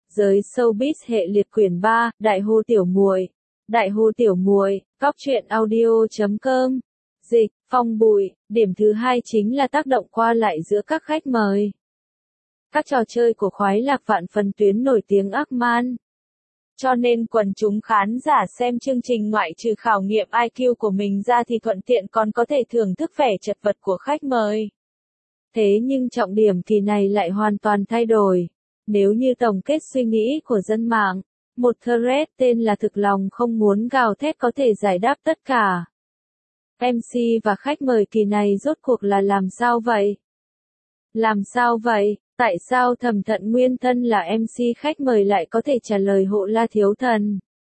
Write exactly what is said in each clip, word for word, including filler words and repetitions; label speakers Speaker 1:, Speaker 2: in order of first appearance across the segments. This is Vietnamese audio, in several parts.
Speaker 1: Giới showbiz hệ liệt quyển ba, Đại Hồ Tiểu Muội. Đại Hồ Tiểu Muội, góc truyện audio chấm com. Dịch, Phong Bụi, điểm thứ hai chính là tác động qua lại giữa các khách mời. Các trò chơi của khoái lạc vạn phần tuyến nổi tiếng ác man. Cho nên quần chúng khán giả xem chương trình ngoại trừ khảo nghiệm i kiu của mình ra thì thuận tiện còn có thể thưởng thức vẻ chật vật của khách mời. Thế nhưng trọng điểm kỳ này lại hoàn toàn thay đổi. Nếu như tổng kết suy nghĩ của dân mạng, một thread tên là Thực lòng không muốn gào thét có thể giải đáp tất cả. em xê và khách mời kỳ này rốt cuộc là làm sao vậy? Làm sao vậy? Tại sao Thẩm Thận Nguyên thân là em xê khách mời lại có thể trả lời hộ La Thiếu Thần?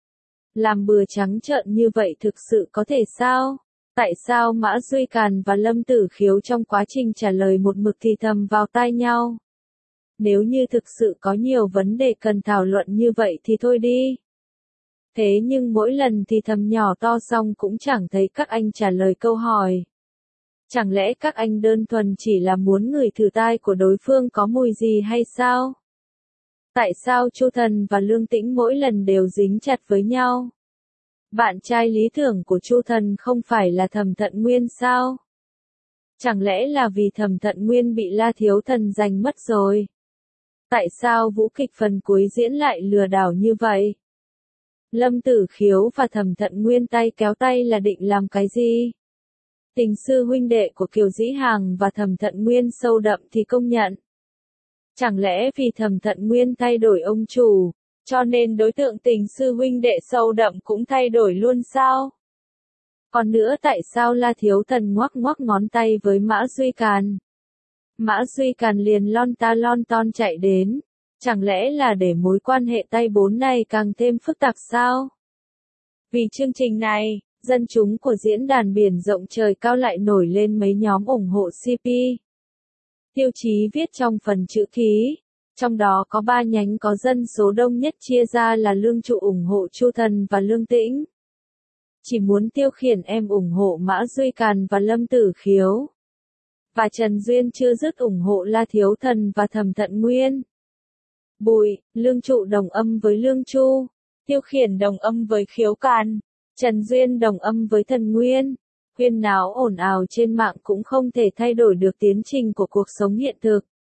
Speaker 1: Làm bừa trắng trợn như vậy thực sự có thể sao? Tại sao Mã Duy Càn và Lâm Tử Khiếu trong quá trình trả lời một mực thì thầm vào tai nhau? Nếu như thực sự có nhiều vấn đề cần thảo luận như vậy thì thôi đi. Thế nhưng mỗi lần thì thầm nhỏ to xong cũng chẳng thấy các anh trả lời câu hỏi. Chẳng lẽ các anh đơn thuần chỉ là muốn ngửi thử tai của đối phương có mùi gì hay sao? Tại sao Chu Thần và Lương Tĩnh mỗi lần đều dính chặt với nhau? Bạn trai lý tưởng của Chu Thần không phải là Thẩm Thận Nguyên sao? Chẳng lẽ là vì Thẩm Thận Nguyên bị La Thiếu Thần giành mất rồi? Tại sao vũ kịch phần cuối diễn lại lừa đảo như vậy? Lâm Tử Khiếu và Thẩm Thận Nguyên tay kéo tay là định làm cái gì? Tình sư huynh đệ của Kiều Dĩ Hàng và Thẩm Thận Nguyên sâu đậm thì công nhận. Chẳng lẽ vì Thẩm Thận Nguyên thay đổi ông chủ, cho nên đối tượng tình sư huynh đệ sâu đậm cũng thay đổi luôn sao? Còn nữa tại sao La Thiếu Thần ngoắc ngoắc ngón tay với Mã Duy Càn? Mã Duy Càn liền lon ta lon ton chạy đến. Chẳng lẽ là để mối quan hệ tay bốn này càng thêm phức tạp sao? Vì chương trình này, dân chúng của diễn đàn biển rộng trời cao lại nổi lên mấy nhóm ủng hộ xê pê. Tiêu chí viết trong phần chữ ký. Trong đó có ba nhánh có dân số đông nhất chia ra là Lương Trụ ủng hộ Chu Thần và Lương Tĩnh. Chỉ muốn tiêu khiển em ủng hộ Mã Duy Càn và Lâm Tử Khiếu. Và Trần Duyên chưa dứt ủng hộ La Thiếu Thần và Thẩm Thận Nguyên. Bụi, Lương Trụ đồng âm với Lương Chu, Tiêu Khiển đồng âm với Khiếu Càn, Trần Duyên đồng âm với Thần Nguyên. Huyên náo ồn ào trên mạng cũng không thể thay đổi được tiến trình của cuộc sống hiện thực.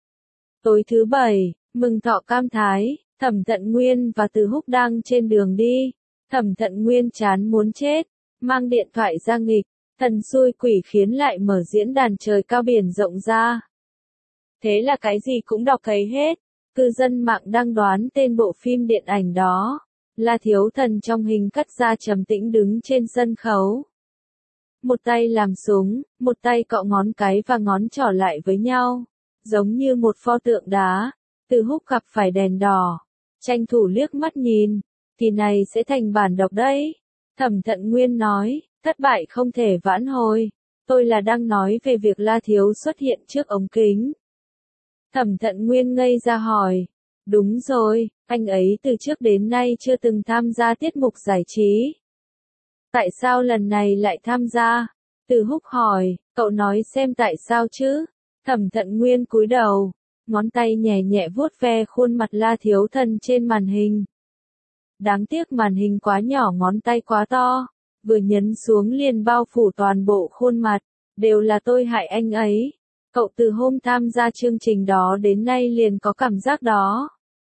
Speaker 1: Tối thứ bảy, mừng thọ Cam Thái, Thẩm Thận Nguyên và Từ Húc đang trên đường đi. Thẩm Thận Nguyên chán muốn chết, mang điện thoại ra nghịch, thần xui quỷ khiến lại mở diễn đàn trời cao biển rộng ra. Thế là cái gì cũng đọc thấy hết. Cư dân mạng đang đoán tên bộ phim điện ảnh đó. La Thiếu Thần trong hình cắt ra trầm tĩnh đứng trên sân khấu. Một tay làm súng, một tay cọ ngón cái và ngón trỏ lại với nhau. Giống như một pho tượng đá. Từ Húc gặp phải đèn đỏ. Tranh thủ liếc mắt nhìn. Kỳ này sẽ thành bản độc đấy. Thẩm Thận Nguyên nói, thất bại không thể vãn hồi. Tôi là đang nói về việc La Thiếu xuất hiện trước ống kính. Thẩm Thận Nguyên ngây ra hỏi. Đúng rồi, anh ấy từ trước đến nay chưa từng tham gia tiết mục giải trí. Tại sao lần này lại tham gia? Từ Húc hỏi, cậu nói xem tại sao chứ? Thẩm Thận Nguyên cúi đầu, ngón tay nhẹ nhẹ vuốt ve khuôn mặt La Thiếu Thần trên màn hình. Đáng tiếc màn hình quá nhỏ, ngón tay quá to, vừa nhấn xuống liền bao phủ toàn bộ khuôn mặt, đều là tôi hại anh ấy. Cậu từ hôm tham gia chương trình đó đến nay liền có cảm giác đó.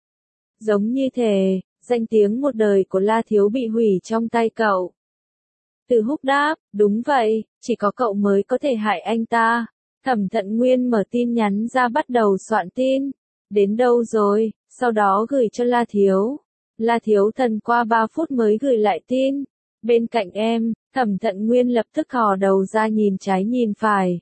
Speaker 1: Giống như thể, danh tiếng một đời của La Thiếu bị hủy trong tay cậu. Từ Húc đáp, đúng vậy, chỉ có cậu mới có thể hại anh ta. Thẩm Thận Nguyên mở tin nhắn ra bắt đầu soạn tin. Đến đâu rồi, sau đó gửi cho La Thiếu. La Thiếu Thần qua ba phút mới gửi lại tin. Bên cạnh em, Thẩm Thận Nguyên lập tức thò đầu ra nhìn trái nhìn phải.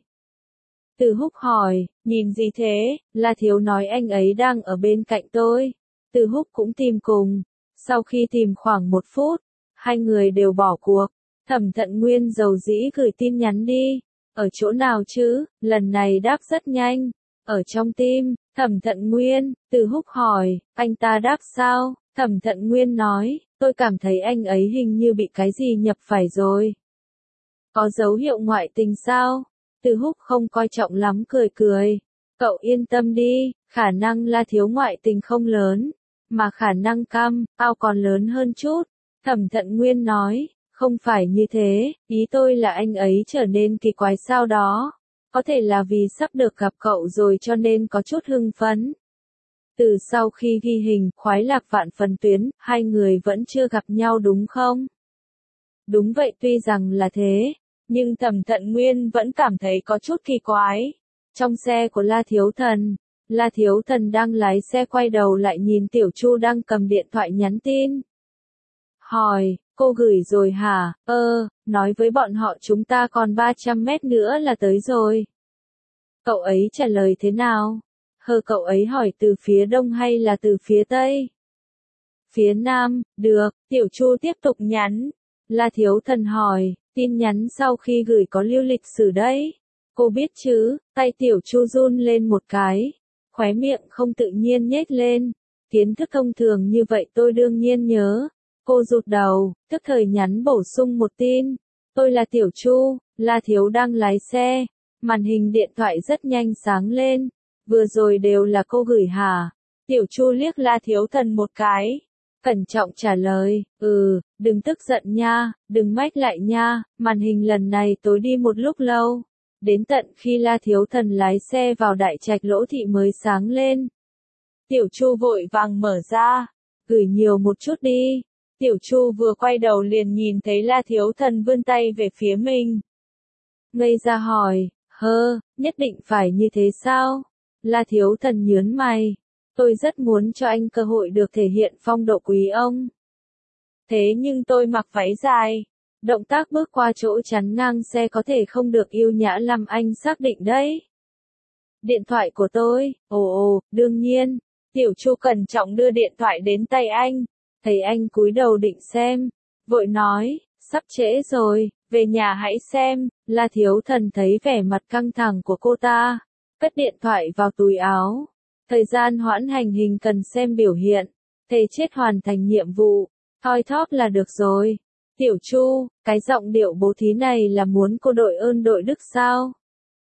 Speaker 1: Từ Húc hỏi, nhìn gì thế? La Thiếu nói anh ấy đang ở bên cạnh tôi. Từ Húc cũng tìm cùng. Sau khi tìm khoảng một phút, hai người đều bỏ cuộc. Thẩm Thận Nguyên dầu dĩ gửi tin nhắn đi. Ở chỗ nào chứ? Lần này đáp rất nhanh. Ở trong tim. Thẩm Thận Nguyên. Từ Húc hỏi, anh ta đáp sao? Thẩm Thận Nguyên nói, tôi cảm thấy anh ấy hình như bị cái gì nhập phải rồi. Có dấu hiệu ngoại tình sao? Từ Húc không coi trọng lắm cười cười. Cậu yên tâm đi, khả năng La Thiếu ngoại tình không lớn. mà khả năng cam, ao còn lớn hơn chút. Thẩm Thận Nguyên nói, không phải như thế, ý tôi là anh ấy trở nên kỳ quái sao đó. Có thể là vì sắp được gặp cậu rồi cho nên có chút hưng phấn. Từ sau khi ghi hình Khoái Lạc Vạn Phần Tuyến, hai người vẫn chưa gặp nhau đúng không? Đúng vậy, tuy rằng là thế, nhưng Thẩm Thận Nguyên vẫn cảm thấy có chút kỳ quái. Trong xe của La Thiếu Thần, La Thiếu Thần đang lái xe quay đầu lại nhìn Tiểu Chu đang cầm điện thoại nhắn tin. Hỏi, cô gửi rồi hả? Ơ, nói với bọn họ chúng ta còn ba trăm mét nữa là tới rồi. Cậu ấy trả lời thế nào? Hờ, cậu ấy hỏi từ phía đông hay là từ phía tây? Phía nam, được, Tiểu Chu tiếp tục nhắn. La Thiếu Thần hỏi, tin nhắn sau khi gửi có lưu lịch sử đấy. Cô biết chứ? Tay Tiểu Chu run lên một cái. Khóe miệng không tự nhiên nhếch lên. Kiến thức thông thường như vậy tôi đương nhiên nhớ. Cô rụt đầu, tức thời nhắn bổ sung một tin. Tôi là Tiểu Chu, La Thiếu đang lái xe. Màn hình điện thoại rất nhanh sáng lên. Vừa rồi đều là cô gửi hả? Tiểu Chu liếc La Thiếu Thần một cái. Cẩn trọng trả lời, ừ, đừng tức giận nha, đừng mách lại nha, màn hình lần này tối đi một lúc lâu. Đến tận khi La Thiếu Thần lái xe vào Đại Trạch Lỗ Thị mới sáng lên. Tiểu Chu vội vàng mở ra, gửi nhiều một chút đi. Tiểu Chu vừa quay đầu liền nhìn thấy La Thiếu Thần vươn tay về phía mình. Ngây ra hỏi, hơ, nhất định phải như thế sao? La Thiếu Thần nhướng mày. Tôi rất muốn cho anh cơ hội được thể hiện phong độ quý ông. Thế nhưng tôi mặc váy dài. Động tác bước qua chỗ chắn ngang xe có thể không được yêu nhã làm anh xác định đấy. Điện thoại của tôi, ồ ồ, đương nhiên. Tiểu Chu cẩn trọng đưa điện thoại đến tay anh. Thấy anh cúi đầu định xem. Vội nói, sắp trễ rồi, về nhà hãy xem. La Thiếu Thần thấy vẻ mặt căng thẳng của cô ta. Cất điện thoại vào túi áo. Thời gian hoãn hành hình cần xem biểu hiện. Thề chết hoàn thành nhiệm vụ. Thoi thóp là được rồi. Tiểu Chu, cái giọng điệu bố thí này là muốn cô đội ơn đội đức sao?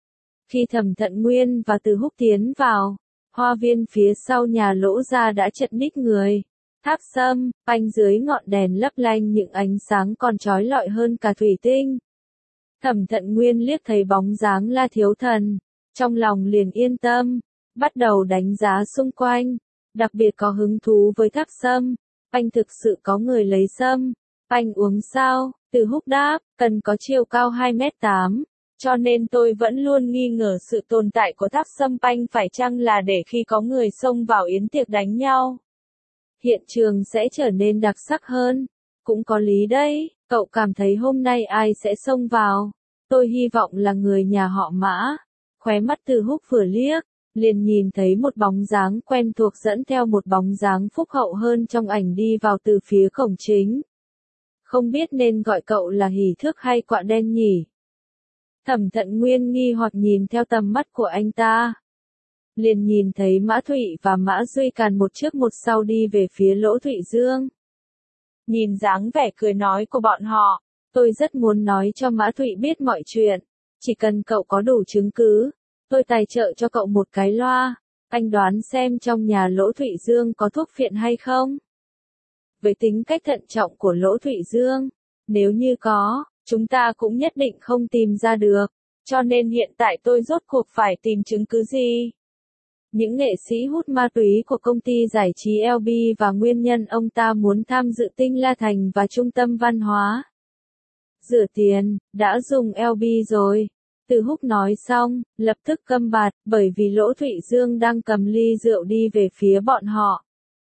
Speaker 1: Khi Thẩm Thận Nguyên và Từ Húc tiến vào, hoa viên phía sau nhà Lỗ gia đã chật ních người. Tháp sâm, banh dưới ngọn đèn lấp lánh những ánh sáng còn chói lọi hơn cả thủy tinh. Thẩm Thận Nguyên liếc thấy bóng dáng La Thiếu Thần, trong lòng liền yên tâm, bắt đầu đánh giá xung quanh, đặc biệt có hứng thú với tháp sâm. Banh thực sự có người lấy sâm. Banh uống sao? Từ Húc đáp, cần có chiều cao hai mét tám, cho nên tôi vẫn luôn nghi ngờ sự tồn tại của tháp sâm banh phải chăng là để khi có người xông vào yến tiệc đánh nhau. Hiện trường sẽ trở nên đặc sắc hơn. Cũng có lý đấy, cậu cảm thấy hôm nay ai sẽ xông vào? Tôi hy vọng là người nhà họ Mã. Khóe mắt Từ Húc vừa liếc, liền nhìn thấy một bóng dáng quen thuộc dẫn theo một bóng dáng phúc hậu hơn trong ảnh đi vào từ phía cổng chính. Không biết nên gọi cậu là hỉ thước hay quạ đen nhỉ? Thẩm Thận Nguyên nghi hoặc nhìn theo tầm mắt của anh ta. Liền nhìn thấy Mã Thụy và Mã Duy Càn một trước một sau đi về phía Lỗ Thụy Dương. Nhìn dáng vẻ cười nói của bọn họ, tôi rất muốn nói cho Mã Thụy biết mọi chuyện. Chỉ cần cậu có đủ chứng cứ, tôi tài trợ cho cậu một cái loa. Anh đoán xem trong nhà Lỗ Thụy Dương có thuốc phiện hay không? Với tính cách thận trọng của Lỗ Thụy Dương, nếu như có, chúng ta cũng nhất định không tìm ra được. Cho nên hiện tại tôi rốt cuộc phải tìm chứng cứ gì? Những nghệ sĩ hút ma túy của công ty giải trí lờ bê và nguyên nhân ông ta muốn tham dự Tinh La Thành và Trung tâm Văn hóa. Rửa tiền, đã dùng lờ bê rồi. Từ Húc nói xong, lập tức câm bặt, bởi vì Lỗ Thụy Dương đang cầm ly rượu đi về phía bọn họ.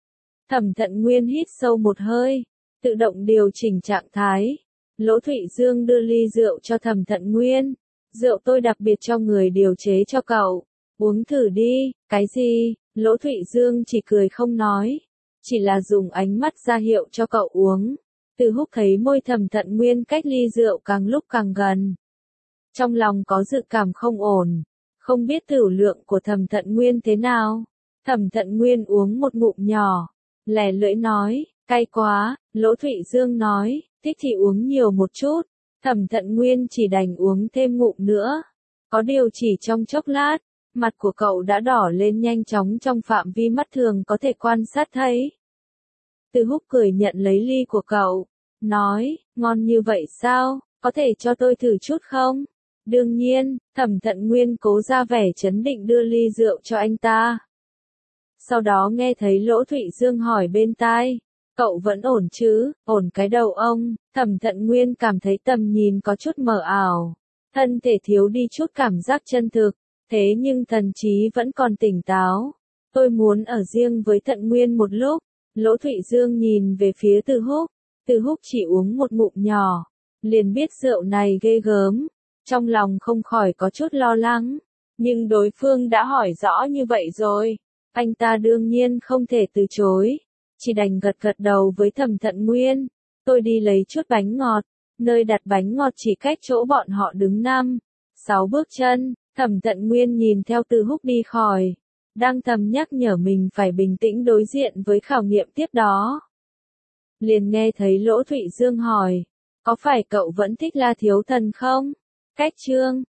Speaker 1: Thẩm Thận Nguyên hít sâu một hơi, tự động điều chỉnh trạng thái. Lỗ Thụy Dương đưa ly rượu cho Thẩm Thận Nguyên. Rượu tôi đặc biệt cho người điều chế cho cậu. Uống thử đi. Cái gì? Lỗ Thụy Dương chỉ cười không nói. Chỉ là dùng ánh mắt ra hiệu cho cậu uống. Từ Húc thấy môi Thẩm Thận Nguyên cách ly rượu càng lúc càng gần. Trong lòng có dự cảm không ổn. Không biết tửu lượng của Thẩm Thận Nguyên thế nào. Thẩm Thận Nguyên uống một ngụm nhỏ. Lè lưỡi nói, cay quá. Lỗ Thụy Dương nói, thích thì uống nhiều một chút. Thẩm Thận Nguyên chỉ đành uống thêm ngụm nữa. Có điều chỉ trong chốc lát, mặt của cậu đã đỏ lên nhanh chóng trong phạm vi mắt thường có thể quan sát thấy. Từ Húc cười nhận lấy ly của cậu, nói, ngon như vậy sao, có thể cho tôi thử chút không? Đương nhiên, Thẩm Thận Nguyên cố ra vẻ trấn định đưa ly rượu cho anh ta. Sau đó nghe thấy Lỗ Thụy Dương hỏi bên tai, cậu vẫn ổn chứ, ổn cái đầu ông, Thẩm Thận Nguyên cảm thấy tầm nhìn có chút mờ ảo, thân thể thiếu đi chút cảm giác chân thực, thế nhưng thần trí vẫn còn tỉnh táo. Tôi muốn ở riêng với Thận Nguyên một lúc. Lỗ Thụy Dương nhìn về phía Từ Húc, Từ Húc chỉ uống một ngụm nhỏ, liền biết rượu này ghê gớm, trong lòng không khỏi có chút lo lắng, nhưng đối phương đã hỏi rõ như vậy rồi, anh ta đương nhiên không thể từ chối, chỉ đành gật gật đầu với Thẩm Thận Nguyên, tôi đi lấy chút bánh ngọt, nơi đặt bánh ngọt chỉ cách chỗ bọn họ đứng năm, sáu bước chân. Thẩm Thận Nguyên nhìn theo Từ Húc đi khỏi, đang thầm nhắc nhở mình phải bình tĩnh đối diện với khảo nghiệm tiếp đó. Liền nghe thấy Lỗ Thụy Dương hỏi, có phải cậu vẫn thích La Thiếu Thần không? Cách chương